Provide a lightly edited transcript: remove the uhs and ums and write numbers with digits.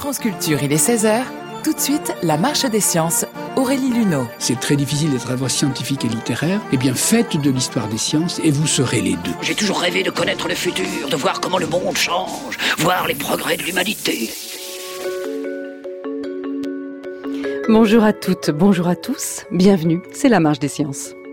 France Culture, il est 16h. Tout de suite, la marche des sciences. Aurélie Luneau. C'est très difficile d'être à la fois scientifique et littéraire. Eh bien, faites de l'histoire des sciences et vous serez les deux. J'ai toujours rêvé de connaître le futur, de voir comment le monde change, voir les progrès de l'humanité. Bonjour à toutes, bonjour à tous, bienvenue, c'est la marche des sciences.